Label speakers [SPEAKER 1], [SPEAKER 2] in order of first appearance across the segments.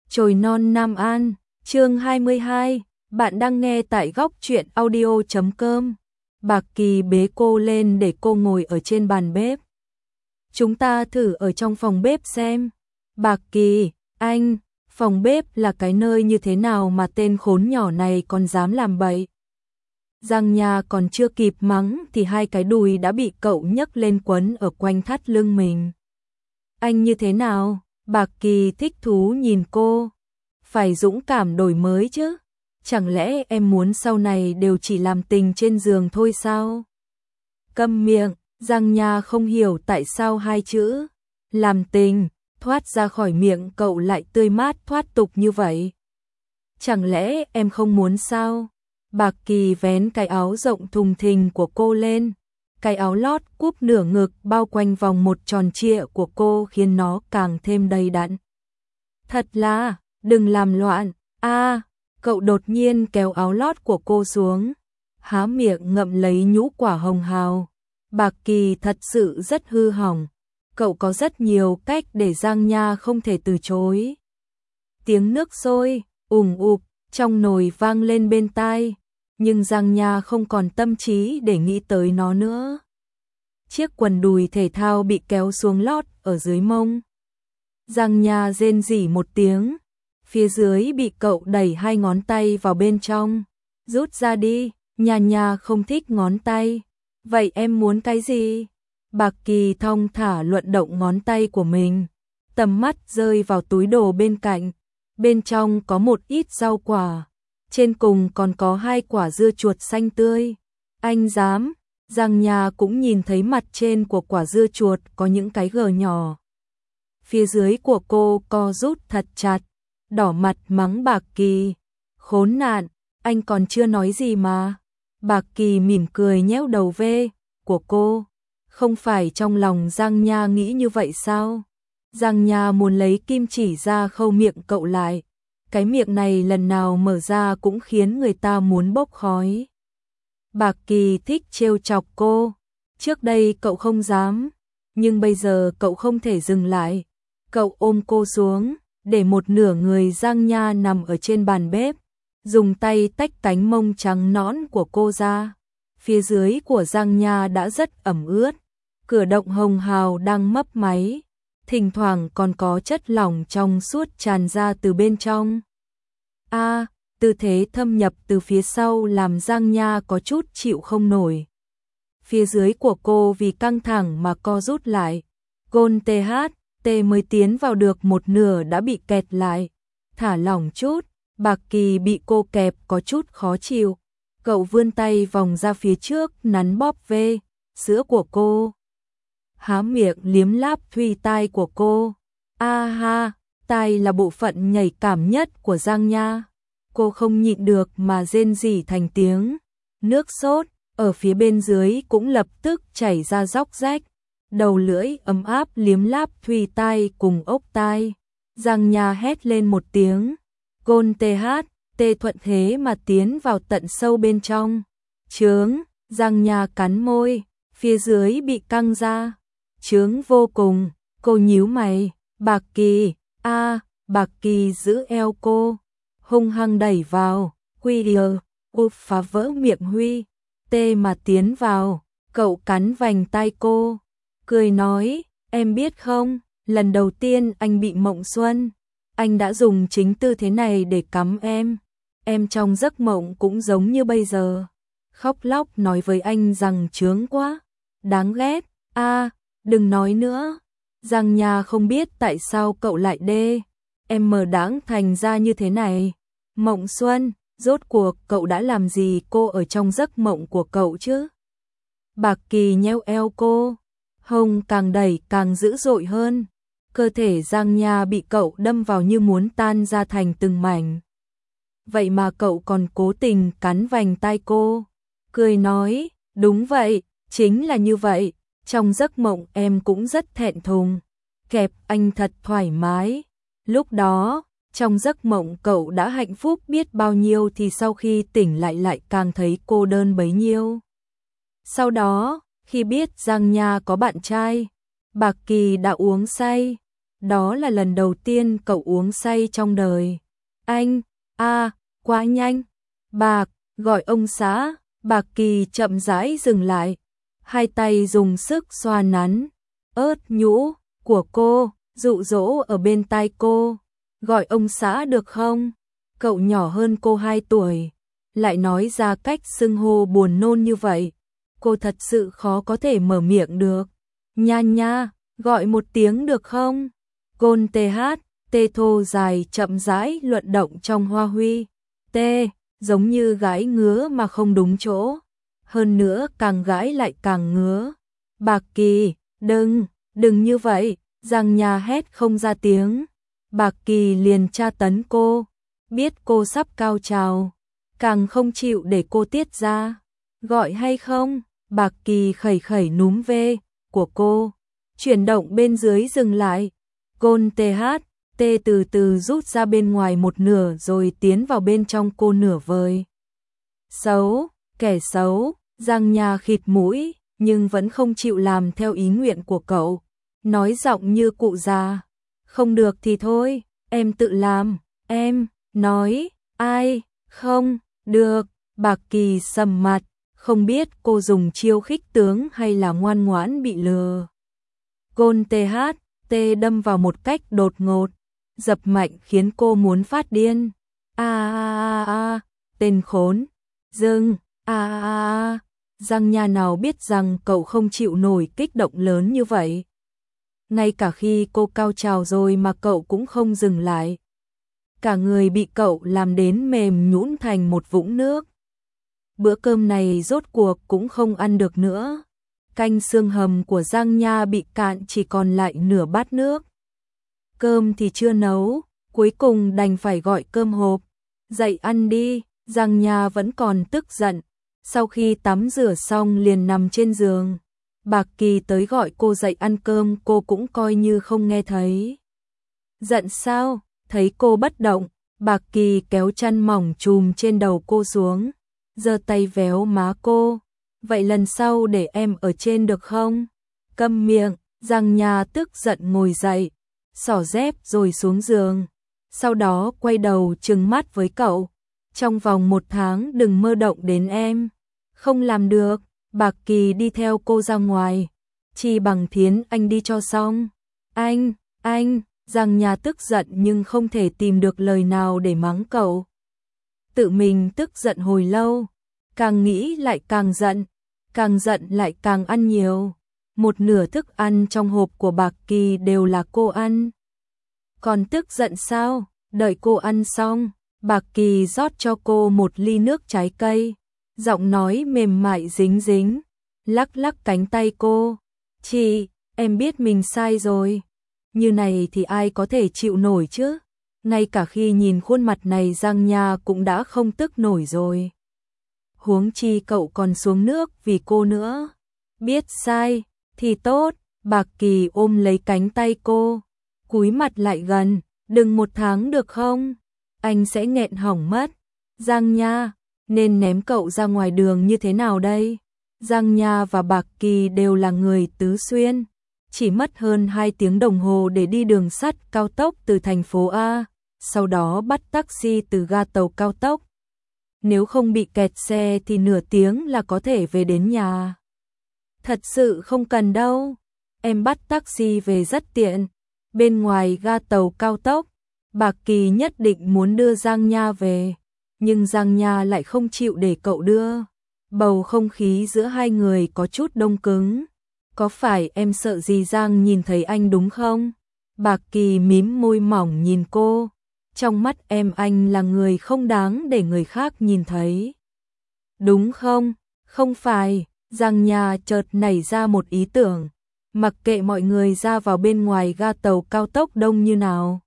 [SPEAKER 1] Chồi non Nam An, chương 22, bạn đang nghe tại góc truyện audio.com. Bạc Kỳ bế cô lên để cô ngồi ở trên bàn bếp. Chúng ta thử ở trong phòng bếp xem. Bạc Kỳ, anh, phòng bếp là cái nơi như thế nào mà tên khốn nhỏ này còn dám làm bậy. Giang Nha còn chưa kịp mắng thì hai cái đùi đã bị cậu nhấc lên quấn ở quanh thắt lưng mình. Anh như thế nào? Bạc Kỳ thích thú nhìn cô. Phải dũng cảm đổi mới chứ. Chẳng lẽ em muốn sau này đều chỉ làm tình trên giường thôi sao? Câm miệng, Giang Nha không hiểu tại sao hai chữ làm tình thoát ra khỏi miệng cậu lại tươi mát thoát tục như vậy. Chẳng lẽ em không muốn sao? Bạc Kỳ vén cái áo rộng thùng thình của cô lên. Cái áo lót cúp nửa ngực bao quanh vòng một tròn trịa của cô khiến nó càng thêm đầy đặn. Thật là, đừng làm loạn. Cậu đột nhiên kéo áo lót của cô xuống, há miệng ngậm lấy nhũ quả hồng hào. Bạc Kỳ thật sự rất hư hỏng. Cậu có rất nhiều cách để Giang Nha không thể từ chối. Tiếng nước sôi, ùm ụp, trong nồi vang lên bên tai. Nhưng Giang Nha không còn tâm trí để nghĩ tới nó nữa. Chiếc quần đùi thể thao bị kéo xuống lót ở dưới mông. Giang Nha rên rỉ một tiếng. Phía dưới bị cậu đẩy hai ngón tay vào bên trong. Rút ra đi, Nha không thích ngón tay. Vậy em muốn cái gì? Bạc Kỳ thong thả luận động ngón tay của mình. Tầm mắt rơi vào túi đồ bên cạnh. Bên trong có một ít rau quả. Trên cùng còn có hai quả dưa chuột xanh tươi. Anh dám? Giang Nha cũng nhìn thấy mặt trên của quả dưa chuột có những cái gờ nhỏ. Phía dưới của cô co rút thật chặt. Đỏ mặt mắng Bạc Kỳ. Khốn nạn, anh còn chưa nói gì mà. Bạc Kỳ mỉm cười nhéo đầu ve của cô. Không phải trong lòng Giang Nha nghĩ như vậy sao? Giang Nha muốn lấy kim chỉ ra khâu miệng cậu lại. Cái miệng này lần nào mở ra cũng khiến người ta muốn bốc khói. Bạc Kỳ thích trêu chọc cô. Trước đây cậu không dám, nhưng bây giờ cậu không thể dừng lại. Cậu ôm cô xuống, để một nửa người Giang Nha nằm ở trên bàn bếp, dùng tay tách cánh mông trắng nõn của cô ra. Phía dưới của Giang Nha đã rất ẩm ướt, cửa động hồng hào đang mấp máy, thỉnh thoảng còn có chất lỏng trong suốt tràn ra từ bên trong. Tư thế thâm nhập từ phía sau làm Giang Nha có chút chịu không nổi. Phía dưới của cô vì căng thẳng mà co rút lại. Gôn THT mới tiến vào được một nửa đã bị kẹt lại. Thả lỏng chút, Bạc Kỳ bị cô kẹp có chút khó chịu. Cậu vươn tay vòng ra phía trước nắn bóp ve sữa của cô. Há miệng liếm láp thùy tai của cô. Tai là bộ phận nhạy cảm nhất của Giang Nha. Cô không nhịn được mà rên rỉ thành tiếng. Nước sốt ở phía bên dưới cũng lập tức chảy ra róc rách. Đầu lưỡi ấm áp liếm láp thùy tai cùng ốc tai. Giang Nha hét lên một tiếng. Gôn THT thuận thế mà tiến vào tận sâu bên trong. Chướng, Giang Nha cắn môi, phía dưới bị căng ra. Chướng vô cùng, cô nhíu mày. Bạc Kỳ, Bạc Kỳ giữ eo cô, hung hăng đẩy vào. Phá vỡ miệng Huy, mà tiến vào. Cậu cắn vành tai cô, cười nói, em biết không, lần đầu tiên anh bị mộng xuân, anh đã dùng chính tư thế này để cắm em. Em trong giấc mộng cũng giống như bây giờ. Khóc lóc nói với anh rằng chướng quá, đáng ghét. Đừng nói nữa. Giang Nha không biết tại sao cậu lại em mờ đáng thành ra như thế này. Mộng xuân, rốt cuộc cậu đã làm gì cô ở trong giấc mộng của cậu chứ? Bạc Kỳ nheo eo cô, hông càng đẩy càng dữ dội hơn. Cơ thể Giang Nha bị cậu đâm vào như muốn tan ra thành từng mảnh. Vậy mà cậu còn cố tình cắn vành tai cô, cười nói, đúng vậy, chính là như vậy. Trong giấc mộng em cũng rất thẹn thùng, kẹp anh thật thoải mái. Lúc đó, trong giấc mộng cậu đã hạnh phúc biết bao nhiêu thì sau khi tỉnh lại càng thấy cô đơn bấy nhiêu. Sau đó, khi biết Giang Nha có bạn trai, Bạc Kỳ đã uống say. Đó là lần đầu tiên cậu uống say trong đời. Anh, quá nhanh. Bạc, gọi ông xã. Bạc Kỳ chậm rãi dừng lại. Hai tay dùng sức xoa nắn ớt nhũ của cô, dụ dỗ ở bên tai cô. Gọi ông xã được không? Cậu nhỏ hơn cô 2 tuổi, lại nói ra cách xưng hô buồn nôn như vậy. Cô thật sự khó có thể mở miệng được. Nha nha, gọi một tiếng được không? Gôn TH, tê thô dài chậm rãi luận động trong hoa huy. Tê, giống như gãi ngứa mà không đúng chỗ. Hơn nữa càng gãi lại càng ngứa. Bạc Kỳ, đừng như vậy. Giang Nha hét không ra tiếng. Bạc Kỳ liền tra tấn cô. Biết cô sắp cao trào, càng không chịu để cô tiết ra. Gọi hay không? Bạc Kỳ khẩy khẩy núm ve của cô. Chuyển động bên dưới dừng lại. Gôn TH, tê từ từ rút ra bên ngoài một nửa rồi tiến vào bên trong cô nửa vời. Xấu, kẻ xấu. Giang Nha khịt mũi, nhưng vẫn không chịu làm theo ý nguyện của cậu. Nói giọng như cụ già. Không được thì thôi, em tự làm. Em, nói, ai, không, được. Bạc Kỳ sầm mặt, không biết cô dùng chiêu khích tướng hay là ngoan ngoãn bị lừa. Gôn TH, tê đâm vào một cách đột ngột, dập mạnh khiến cô muốn phát điên. Tên khốn, dừng, Giang Nha nào biết rằng cậu không chịu nổi kích động lớn như vậy. Ngay cả khi cô cao trào rồi mà cậu cũng không dừng lại. Cả người bị cậu làm đến mềm nhũn thành một vũng nước. Bữa cơm này rốt cuộc cũng không ăn được nữa. Canh xương hầm của Giang Nha bị cạn chỉ còn lại nửa bát nước. Cơm thì chưa nấu, cuối cùng đành phải gọi cơm hộp. Dậy ăn đi. Giang Nha vẫn còn tức giận. Sau khi tắm rửa xong liền nằm trên giường. Bạc Kỳ tới gọi cô dậy ăn cơm, cô cũng coi như không nghe thấy. Giận sao? Thấy cô bất động, Bạc Kỳ kéo chăn mỏng trùm trên đầu cô xuống, giơ tay véo má cô. Vậy lần sau để em ở trên được không? Câm miệng. Giang Nha tức giận ngồi dậy, xỏ dép rồi xuống giường. Sau đó quay đầu trừng mắt với cậu. Trong vòng 1 tháng đừng mơ động đến em. Không làm được. Bạc Kỳ đi theo cô ra ngoài. Chi bằng Thiến anh đi cho xong. Anh, Giang Nha tức giận nhưng không thể tìm được lời nào để mắng cậu. Tự mình tức giận hồi lâu, càng nghĩ lại càng giận lại càng ăn nhiều. Một nửa thức ăn trong hộp của Bạc Kỳ đều là cô ăn. Còn tức giận sao? Đợi cô ăn xong, Bạc Kỳ rót cho cô một ly nước trái cây. Giọng nói mềm mại dính dính, lắc lắc cánh tay cô. Chị, em biết mình sai rồi. Như này thì ai có thể chịu nổi chứ? Ngay cả khi nhìn khuôn mặt này Giang Nha cũng đã không tức nổi rồi. Huống chi cậu còn xuống nước vì cô nữa. Biết sai thì tốt. Bạc Kỳ ôm lấy cánh tay cô, cúi mặt lại gần. Đừng 1 tháng được không? Anh sẽ nghẹn hỏng mất. Giang Nha, nên ném cậu ra ngoài đường như thế nào đây? Giang Nha và Bạc Kỳ đều là người Tứ Xuyên. Chỉ mất hơn 2 tiếng đồng hồ để đi đường sắt cao tốc từ thành phố A, sau đó bắt taxi từ ga tàu cao tốc. Nếu không bị kẹt xe thì nửa tiếng là có thể về đến nhà. Thật sự không cần đâu. Em bắt taxi về rất tiện. Bên ngoài ga tàu cao tốc, Bạc Kỳ nhất định muốn đưa Giang Nha về. Nhưng Giang Nha lại không chịu để cậu đưa. Bầu không khí giữa hai người có chút đông cứng. Có phải em sợ gì Giang nhìn thấy anh đúng không? Bạc Kỳ mím môi mỏng nhìn cô. Trong mắt em anh là người không đáng để người khác nhìn thấy. Đúng không? Không phải. Giang Nha chợt nảy ra một ý tưởng. Mặc kệ mọi người ra vào bên ngoài ga tàu cao tốc đông như nào.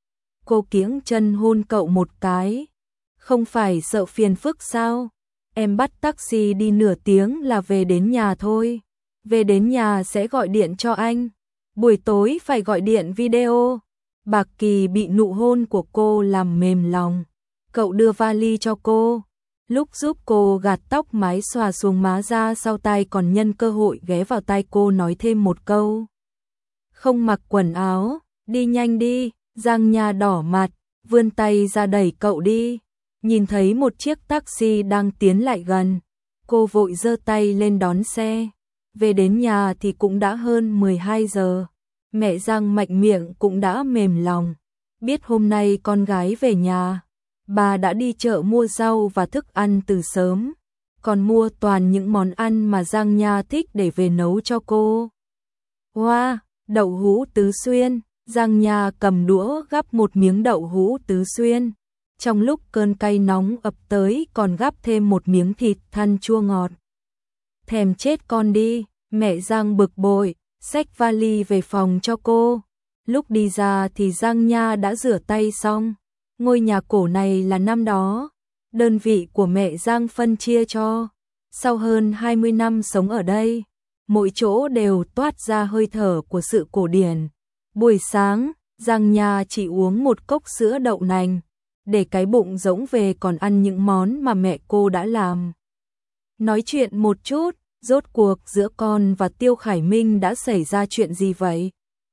[SPEAKER 1] Cô kiễng chân hôn cậu một cái. Không phải sợ phiền phức sao? Em bắt taxi đi nửa tiếng là về đến nhà thôi. Về đến nhà sẽ gọi điện cho anh. Buổi tối phải gọi điện video. Bạc Kỳ bị nụ hôn của cô làm mềm lòng. Cậu đưa vali cho cô. Lúc giúp cô gạt tóc mái xòa xuống má ra sau tai còn nhân cơ hội ghé vào tai cô nói thêm một câu. Không mặc quần áo, Đi nhanh đi, Giang Nha đỏ mặt, vươn tay ra đẩy cậu đi. Nhìn thấy một chiếc taxi đang tiến lại gần, cô vội giơ tay lên đón xe. Về đến nhà thì cũng đã hơn 12 giờ. Mẹ Giang mạnh miệng cũng đã mềm lòng. Biết hôm nay con gái về nhà, bà đã đi chợ mua rau và thức ăn từ sớm, còn mua toàn những món ăn mà Giang Nha thích để về nấu cho cô. Wow, đậu hũ Tứ Xuyên. Giang Nha cầm đũa gắp một miếng đậu hũ Tứ Xuyên. Trong lúc cơn cay nóng ập tới còn gắp thêm một miếng thịt thăn chua ngọt. Thèm chết con đi, mẹ Giang bực bội, xách vali về phòng cho cô. Lúc đi ra thì Giang Nha đã rửa tay xong. Ngôi nhà cổ này là năm đó đơn vị của mẹ Giang phân chia cho. Sau hơn 20 năm sống ở đây, mỗi chỗ đều toát ra hơi thở của sự cổ điển. Buổi sáng, Giang Nha chỉ uống một cốc sữa đậu nành, để cái bụng rỗng về còn ăn những món mà mẹ cô đã làm. Nói chuyện một chút, rốt cuộc giữa con và Tiêu Khải Minh đã xảy ra chuyện gì vậy?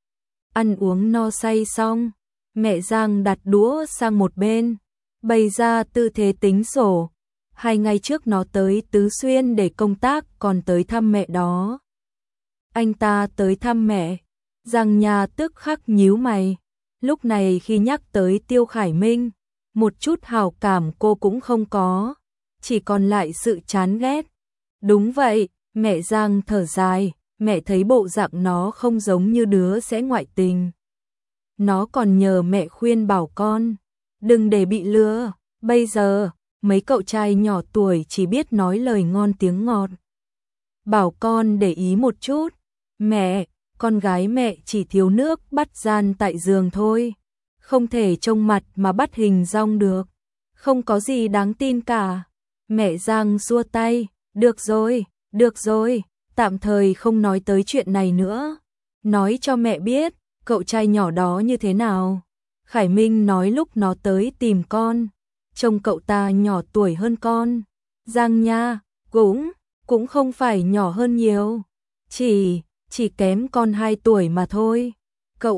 [SPEAKER 1] Ăn uống no say xong, mẹ Giang đặt đũa sang một bên, bày ra tư thế tính sổ. 2 ngày trước nó tới Tứ Xuyên để công tác còn tới thăm mẹ đó. Anh ta tới thăm mẹ, Giang Nha tức khắc nhíu mày. Lúc này khi nhắc tới Tiêu Khải Minh, một chút hảo cảm cô cũng không có, chỉ còn lại sự chán ghét. Đúng vậy, mẹ Giang thở dài, mẹ thấy bộ dạng nó không giống như đứa sẽ ngoại tình. Nó còn nhờ mẹ khuyên bảo con, đừng để bị lừa, bây giờ, mấy cậu trai nhỏ tuổi chỉ biết nói lời ngon tiếng ngọt. Bảo con để ý một chút, mẹ, con gái mẹ chỉ thiếu nước bắt gian tại giường thôi, không thể trông mặt mà bắt hình dong được, không có gì đáng tin cả. Mẹ Giang xua tay, được rồi, tạm thời không nói tới chuyện này nữa. Nói cho mẹ biết, cậu trai nhỏ đó như thế nào. Khải Minh nói lúc nó tới tìm con, trông cậu ta nhỏ tuổi hơn con. Giang Nha, cũng không phải nhỏ hơn nhiều, chỉ kém con 2 tuổi mà thôi. Cậu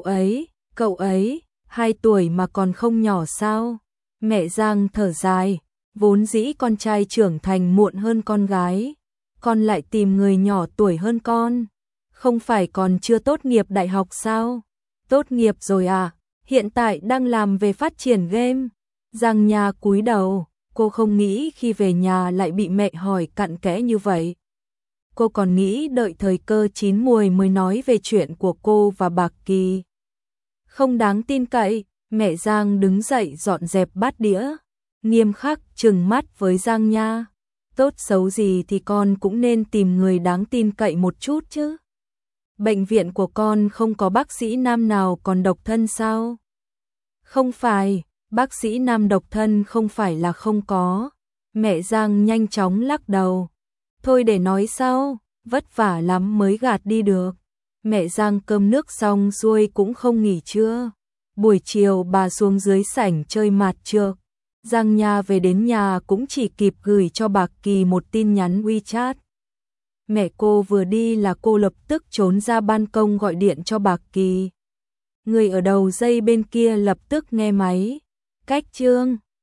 [SPEAKER 1] ấy, 2 tuổi mà còn không nhỏ sao? Mẹ Giang thở dài, vốn dĩ con trai trưởng thành muộn hơn con gái, con lại tìm người nhỏ tuổi hơn con, không phải còn chưa tốt nghiệp đại học sao? Tốt nghiệp rồi à, hiện tại đang làm về phát triển game. Giang Nha cúi đầu, cô không nghĩ khi về nhà lại bị mẹ hỏi cặn kẽ như vậy. Cô còn nghĩ đợi thời cơ chín muồi mới nói về chuyện của cô và Bạc Kỳ. Không đáng tin cậy, mẹ Giang đứng dậy dọn dẹp bát đĩa, nghiêm khắc trừng mắt với Giang Nha. Tốt xấu gì thì con cũng nên tìm người đáng tin cậy một chút chứ. Bệnh viện của con không có bác sĩ nam nào còn độc thân sao? Không phải, bác sĩ nam độc thân không phải là không có. Mẹ Giang nhanh chóng lắc đầu. Thôi để nói sau, vất vả lắm mới gạt đi được. Mẹ Giang cơm nước xong xuôi cũng không nghỉ trưa. Buổi chiều bà xuống dưới sảnh chơi mạt trược. Giang Nha về đến nhà cũng chỉ kịp gửi cho Bạc Kỳ một tin nhắn WeChat. Mẹ cô vừa đi là cô lập tức trốn ra ban công gọi điện cho Bạc Kỳ. Người ở đầu dây bên kia lập tức nghe máy. Cách Trương,